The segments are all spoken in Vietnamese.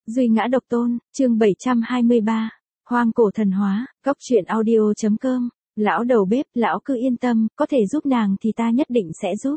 Duy ngã độc tôn, chương 723. Hoang cổ thần hóa, góc truyện audio.com. Lão đầu bếp, lão cứ yên tâm, có thể giúp nàng thì ta nhất định sẽ giúp.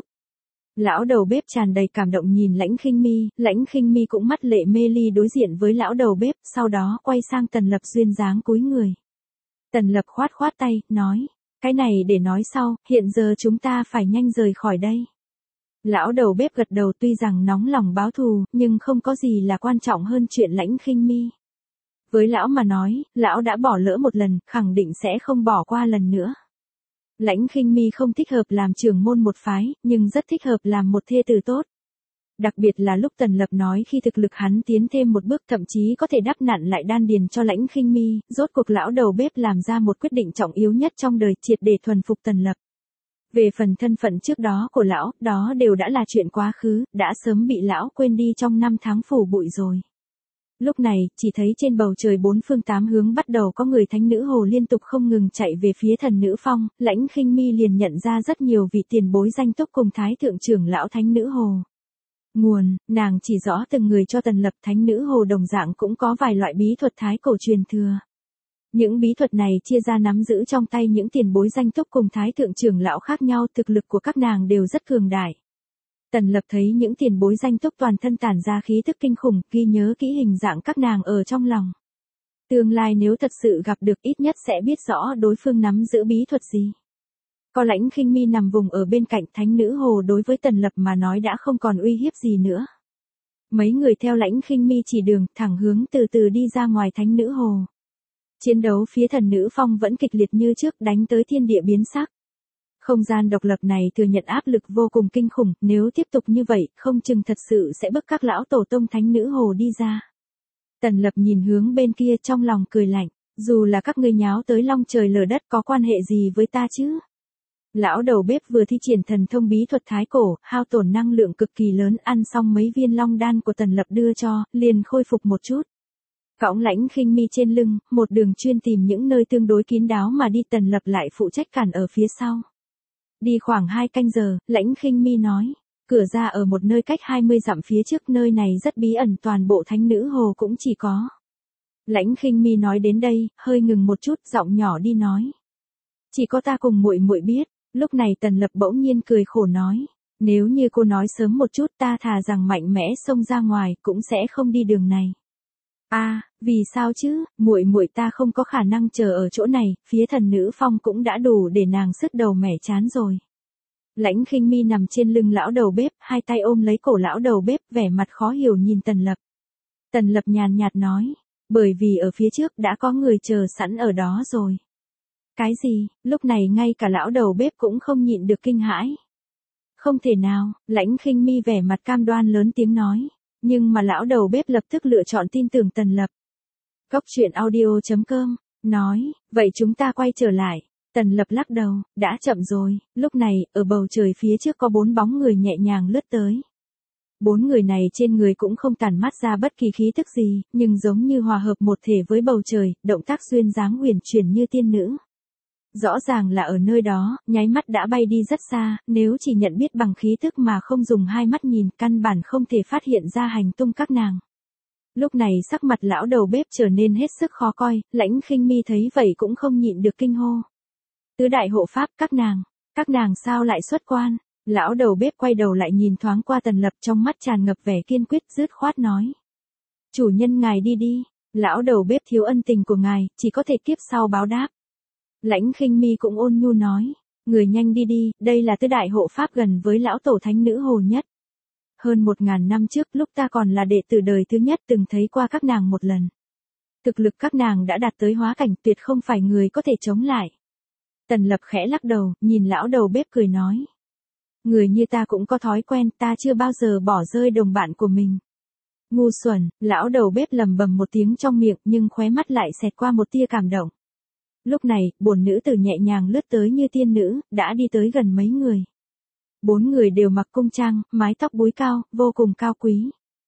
Lão đầu bếp tràn đầy cảm động nhìn Lãnh Khinh Mi cũng mắt lệ mê ly đối diện với lão đầu bếp, sau đó quay sang Tần Lập duyên dáng cúi người. Tần Lập khoát khoát tay, nói, cái này để nói sau, hiện giờ chúng ta phải nhanh rời khỏi đây. Lão đầu bếp gật đầu, tuy rằng nóng lòng báo thù, nhưng không có gì là quan trọng hơn chuyện Lãnh Khinh Mi. Với lão mà nói, lão đã bỏ lỡ một lần, khẳng định sẽ không bỏ qua lần nữa. Lãnh Khinh Mi không thích hợp làm trưởng môn một phái, nhưng rất thích hợp làm một thê tử tốt. Đặc biệt là lúc Tần Lập nói khi thực lực hắn tiến thêm một bước, thậm chí có thể đắp nặn lại đan điền cho Lãnh Khinh Mi, rốt cuộc lão đầu bếp làm ra một quyết định trọng yếu nhất trong đời, triệt để thuần phục Tần Lập. Về phần thân phận trước đó của lão, đó đều đã là chuyện quá khứ, đã sớm bị lão quên đi trong năm tháng phủ bụi rồi. Lúc này, chỉ thấy trên bầu trời bốn phương tám hướng bắt đầu có người thánh nữ hồ liên tục không ngừng chạy về phía thần nữ phong, Lãnh Khinh Mi liền nhận ra rất nhiều vị tiền bối danh túc cùng thái thượng trưởng lão thánh nữ hồ. Nguồn, nàng chỉ rõ từng người cho Tần Lập. Thánh nữ hồ đồng dạng cũng có vài loại bí thuật thái cổ truyền thừa. Những bí thuật này chia ra nắm giữ trong tay những tiền bối danh túc cùng thái thượng trưởng lão khác nhau, thực lực của các nàng đều rất cường đại. Tần Lập thấy những tiền bối danh túc toàn thân tản ra khí tức kinh khủng, ghi nhớ kỹ hình dạng các nàng ở trong lòng. Tương lai nếu thật sự gặp được, ít nhất sẽ biết rõ đối phương nắm giữ bí thuật gì. Có Lãnh Khinh Mi nằm vùng ở bên cạnh, thánh nữ hồ đối với Tần Lập mà nói đã không còn uy hiếp gì nữa. Mấy người theo Lãnh Khinh Mi chỉ đường, thẳng hướng từ từ đi ra ngoài thánh nữ hồ. Chiến đấu phía thần nữ phong vẫn kịch liệt như trước, đánh tới thiên địa biến sắc. Không gian độc lập này thừa nhận áp lực vô cùng kinh khủng, nếu tiếp tục như vậy, không chừng thật sự sẽ bức các lão tổ tông thánh nữ hồ đi ra. Tần Lập nhìn hướng bên kia trong lòng cười lạnh, dù là các ngươi nháo tới long trời lở đất có quan hệ gì với ta chứ? Lão đầu bếp vừa thi triển thần thông bí thuật thái cổ, hao tổn năng lượng cực kỳ lớn, ăn xong mấy viên long đan của Tần Lập đưa cho, liền khôi phục một chút. Cõng Lãnh Khinh Mi trên lưng, một đường chuyên tìm những nơi tương đối kín đáo mà đi, Tần Lập lại phụ trách cản ở phía sau. Đi khoảng 2 canh giờ, Lãnh Khinh Mi nói, cửa ra ở một nơi cách 20 dặm phía trước, nơi này rất bí ẩn, toàn bộ thánh nữ hồ cũng chỉ có. Lãnh Khinh Mi nói đến đây, hơi ngừng một chút, giọng nhỏ đi nói, chỉ có ta cùng muội muội biết. Lúc này Tần Lập bỗng nhiên cười khổ nói, nếu như cô nói sớm một chút, ta thà rằng mạnh mẽ xông ra ngoài, cũng sẽ không đi đường này. Vì sao chứ? Muội muội ta không có khả năng chờ ở chỗ này, phía thần nữ phong cũng đã đủ để nàng sứt đầu mẻ chán rồi. Lãnh Khinh Mi nằm trên lưng lão đầu bếp, hai tay ôm lấy cổ lão đầu bếp, vẻ mặt khó hiểu nhìn Tần Lập. Tần Lập nhàn nhạt nói, bởi vì ở phía trước đã có người chờ sẵn ở đó rồi. Cái gì? Lúc này ngay cả lão đầu bếp cũng không nhịn được kinh hãi. Không thể nào, Lãnh Khinh Mi vẻ mặt cam đoan lớn tiếng nói. Nhưng mà lão đầu bếp lập tức lựa chọn tin tưởng Tần Lập. Góc truyện audio.com, nói, vậy chúng ta quay trở lại. Tần Lập lắc đầu, đã chậm rồi. Lúc này, ở bầu trời phía trước có 4 bóng người nhẹ nhàng lướt tới. 4 người này trên người cũng không tản mát ra bất kỳ khí tức gì, nhưng giống như hòa hợp một thể với bầu trời, động tác duyên dáng uyển chuyển như tiên nữ. Rõ ràng là ở nơi đó, nháy mắt đã bay đi rất xa, nếu chỉ nhận biết bằng khí tức mà không dùng hai mắt nhìn, căn bản không thể phát hiện ra hành tung các nàng. Lúc này sắc mặt lão đầu bếp trở nên hết sức khó coi, Lãnh Khinh Mi thấy vậy cũng không nhịn được kinh hô. Tứ đại hộ pháp, các nàng sao lại xuất quan? Lão đầu bếp quay đầu lại nhìn thoáng qua Tần Lập, trong mắt tràn ngập vẻ kiên quyết, dứt khoát nói. Chủ nhân ngài đi đi, lão đầu bếp thiếu ân tình của ngài, chỉ có thể kiếp sau báo đáp. Lãnh Khinh Mi cũng ôn nhu nói, người nhanh đi đi, đây là tứ đại hộ pháp gần với lão tổ thánh nữ hồ nhất. Hơn 1000 năm trước, lúc ta còn là đệ tử đời thứ nhất, từng thấy qua các nàng một lần. Thực lực các nàng đã đạt tới hóa cảnh, tuyệt không phải người có thể chống lại. Tần Lập khẽ lắc đầu, nhìn lão đầu bếp cười nói. Người như ta cũng có thói quen, ta chưa bao giờ bỏ rơi đồng bạn của mình. Ngu xuẩn, lão đầu bếp lầm bầm một tiếng trong miệng, nhưng khóe mắt lại xẹt qua một tia cảm động. Lúc này, 4 nữ tử nhẹ nhàng lướt tới như tiên nữ, đã đi tới gần mấy người. 4 người đều mặc cung trang, mái tóc búi cao, vô cùng cao quý.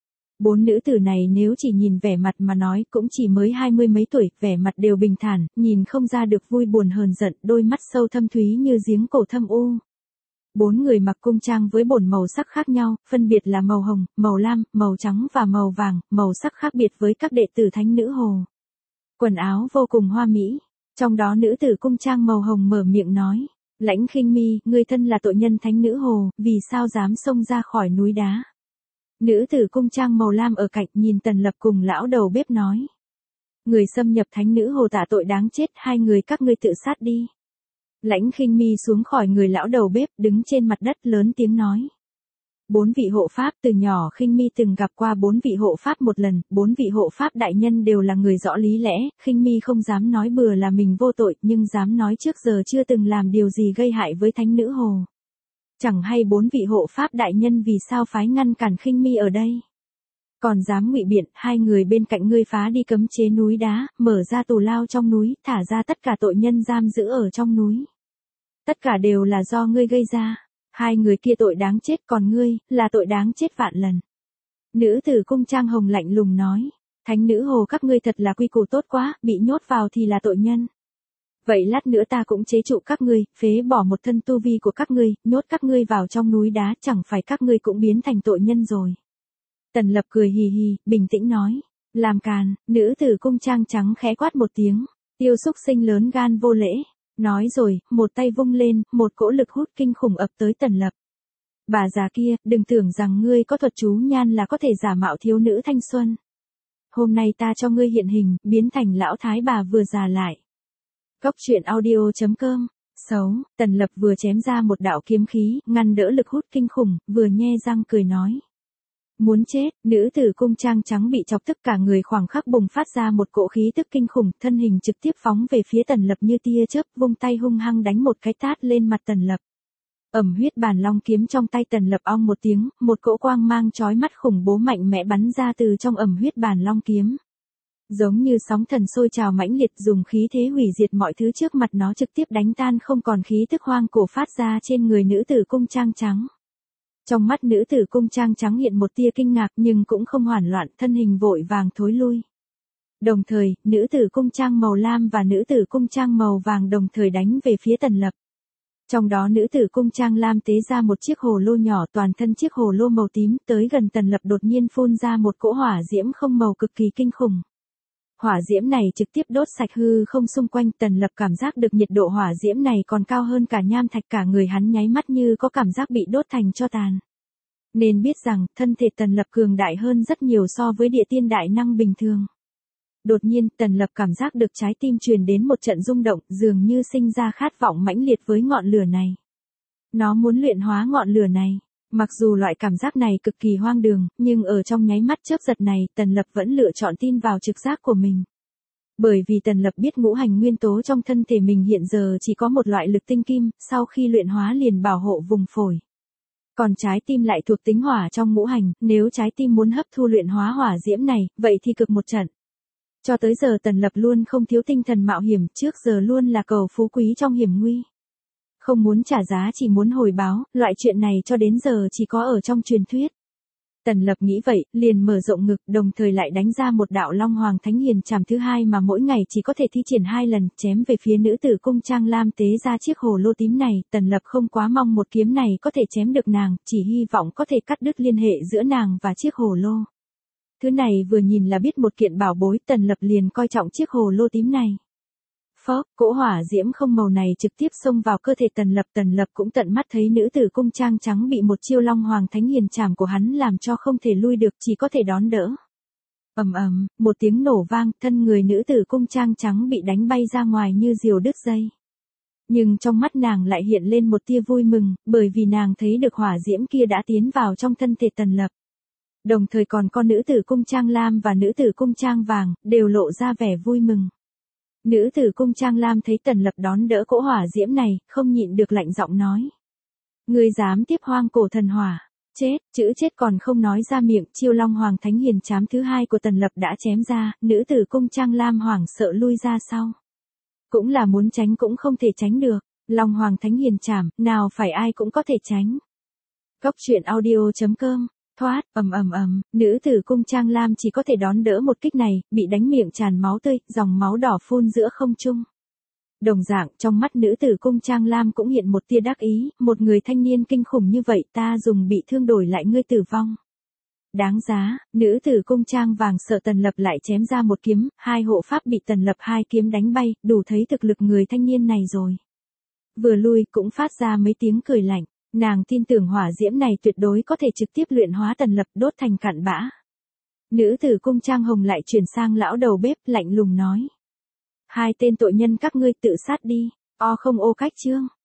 4 nữ tử này nếu chỉ nhìn vẻ mặt mà nói cũng chỉ mới 20 mấy tuổi, vẻ mặt đều bình thản, nhìn không ra được vui buồn hờn giận, đôi mắt sâu thâm thúy như giếng cổ thâm u. 4 người mặc cung trang với bổn màu sắc khác nhau, phân biệt là màu hồng, màu lam, màu trắng và màu vàng, màu sắc khác biệt với các đệ tử thánh nữ hồ. Quần áo vô cùng hoa mỹ, trong đó nữ tử cung trang màu hồng mở miệng nói, Lãnh Khinh Mi, người thân là tội nhân thánh nữ hồ, vì sao dám xông ra khỏi núi đá. Nữ tử cung trang màu lam ở cạnh nhìn Tần Lập cùng lão đầu bếp nói. Người xâm nhập thánh nữ hồ tạ tội đáng chết, hai người các ngươi tự sát đi. Lãnh Khinh Mi xuống khỏi người lão đầu bếp, đứng trên mặt đất lớn tiếng nói. 4 vị hộ pháp, từ nhỏ Khinh Mi từng gặp qua 4 vị hộ pháp một lần, 4 vị hộ pháp đại nhân đều là người rõ lý lẽ, Khinh Mi không dám nói bừa là mình vô tội, nhưng dám nói trước giờ chưa từng làm điều gì gây hại với thánh nữ hồ. Chẳng hay 4 vị hộ pháp đại nhân vì sao phái ngăn cản Khinh Mi ở đây. Còn dám ngụy biện, hai người bên cạnh ngươi phá đi cấm chế núi đá, mở ra tù lao trong núi, thả ra tất cả tội nhân giam giữ ở trong núi. Tất cả đều là do ngươi gây ra. Hai người kia tội đáng chết, còn ngươi, là tội đáng chết vạn lần. Nữ tử cung trang hồng lạnh lùng nói. Thánh nữ hồ các ngươi thật là quy củ tốt quá, bị nhốt vào thì là tội nhân. Vậy lát nữa ta cũng chế trụ các ngươi, phế bỏ một thân tu vi của các ngươi, nhốt các ngươi vào trong núi đá, chẳng phải các ngươi cũng biến thành tội nhân rồi. Tần Lập cười hì hì, bình tĩnh nói. Làm càn, nữ tử cung trang trắng khẽ quát một tiếng. Tiêu xúc sinh lớn gan vô lễ. Nói rồi, một tay vung lên, một cỗ lực hút kinh khủng ập tới Tần Lập. Bà già kia, đừng tưởng rằng ngươi có thuật chú nhan là có thể giả mạo thiếu nữ thanh xuân. Hôm nay ta cho ngươi hiện hình, biến thành lão thái bà vừa già lại. Cóc truyện audio.com. Xấu, Tần Lập vừa chém ra một đạo kiếm khí, ngăn đỡ lực hút kinh khủng, vừa nhe răng cười nói. Muốn chết, nữ tử cung trang trắng bị chọc tức cả người khoảng khắc bùng phát ra một cỗ khí tức kinh khủng, thân hình trực tiếp phóng về phía Tần Lập như tia chớp, vung tay hung hăng đánh một cái tát lên mặt Tần Lập. Huyết bàn long kiếm trong tay Tần Lập ong một tiếng, một cỗ quang mang chói mắt khủng bố mạnh mẽ bắn ra từ trong huyết bàn long kiếm. Giống như sóng thần sôi trào mãnh liệt, dùng khí thế hủy diệt mọi thứ trước mặt nó, trực tiếp đánh tan không còn khí tức hoang cổ phát ra trên người nữ tử cung trang trắng. Trong mắt nữ tử cung trang trắng hiện một tia kinh ngạc nhưng cũng không hoảng loạn, thân hình vội vàng thối lui. Đồng thời, nữ tử cung trang màu lam và nữ tử cung trang màu vàng đồng thời đánh về phía Tần Lập. Trong đó nữ tử cung trang lam tế ra một chiếc hồ lô nhỏ, toàn thân chiếc hồ lô màu tím, tới gần Tần Lập đột nhiên phun ra một cỗ hỏa diễm không màu cực kỳ kinh khủng. Hỏa diễm này trực tiếp đốt sạch hư không xung quanh, Tần Lập cảm giác được nhiệt độ hỏa diễm này còn cao hơn cả nham thạch, cả người hắn nháy mắt như có cảm giác bị đốt thành tro tàn. Nên biết rằng, thân thể Tần Lập cường đại hơn rất nhiều so với địa tiên đại năng bình thường. Đột nhiên, Tần Lập cảm giác được trái tim truyền đến một trận rung động, dường như sinh ra khát vọng mãnh liệt với ngọn lửa này. Nó muốn luyện hóa ngọn lửa này. Mặc dù loại cảm giác này cực kỳ hoang đường, nhưng ở trong nháy mắt chớp giật này, Tần Lập vẫn lựa chọn tin vào trực giác của mình. Bởi vì Tần Lập biết ngũ hành nguyên tố trong thân thể mình hiện giờ chỉ có một loại lực tinh kim, sau khi luyện hóa liền bảo hộ vùng phổi. Còn trái tim lại thuộc tính hỏa trong ngũ hành, nếu trái tim muốn hấp thu luyện hóa hỏa diễm này, vậy thì cực một trận. Cho tới giờ Tần Lập luôn không thiếu tinh thần mạo hiểm, trước giờ luôn là cầu phú quý trong hiểm nguy. Không muốn trả giá chỉ muốn hồi báo, loại chuyện này cho đến giờ chỉ có ở trong truyền thuyết. Tần Lập nghĩ vậy, liền mở rộng ngực, đồng thời lại đánh ra một đạo Long Hoàng Thánh Hiền Trảm thứ hai mà mỗi ngày chỉ có thể thi triển 2 lần, chém về phía nữ tử cung trang lam tế ra chiếc hồ lô tím này. Tần Lập không quá mong một kiếm này có thể chém được nàng, chỉ hy vọng có thể cắt đứt liên hệ giữa nàng và chiếc hồ lô. Thứ này vừa nhìn là biết một kiện bảo bối, Tần Lập liền coi trọng chiếc hồ lô tím này. Phốc, cỗ hỏa diễm không màu này trực tiếp xông vào cơ thể Tần Lập cũng tận mắt thấy nữ tử cung trang trắng bị một chiêu Long Hoàng Thánh Hiền Trảm của hắn làm cho không thể lui được, chỉ có thể đón đỡ. Một tiếng nổ vang, thân người nữ tử cung trang trắng bị đánh bay ra ngoài như diều đứt dây. Nhưng trong mắt nàng lại hiện lên một tia vui mừng, bởi vì nàng thấy được hỏa diễm kia đã tiến vào trong thân thể Tần Lập. Đồng thời còn con nữ tử cung trang lam và nữ tử cung trang vàng, đều lộ ra vẻ vui mừng. Nữ tử cung trang lam thấy Tần Lập đón đỡ cỗ hỏa diễm này, không nhịn được lạnh giọng nói. Ngươi dám tiếp hoang cổ thần hỏa, chết, chữ chết còn không nói ra miệng, chiêu Long Hoàng Thánh Hiền Trảm thứ hai của Tần Lập đã chém ra, nữ tử cung trang lam hoảng sợ lui ra sau. Cũng là muốn tránh cũng không thể tránh được, Long Hoàng Thánh Hiền Trảm, nào phải ai cũng có thể tránh. Cóc truyện audio.com. Thoát, nữ tử cung trang lam chỉ có thể đón đỡ một kích này, bị đánh miệng tràn máu tươi, dòng máu đỏ phun giữa không trung. Đồng dạng, trong mắt nữ tử cung Trang Lam cũng hiện một tia đắc ý, một người thanh niên kinh khủng như vậy ta dùng bị thương đổi lại ngươi tử vong. Đáng giá, nữ tử cung Trang vàng sợ Tần Lập lại chém ra một kiếm, hai hộ pháp bị Tần Lập hai kiếm đánh bay, đủ thấy thực lực người thanh niên này rồi. Vừa lui cũng phát ra mấy tiếng cười lạnh, nàng tin tưởng hỏa diễm này tuyệt đối có thể trực tiếp luyện hóa Tần Lập đốt thành cặn bã. Nữ tử cung Trang Hồng lại chuyển sang lão đầu bếp lạnh lùng nói. Hai tên tội nhân các ngươi tự sát đi, o không ô cách chương.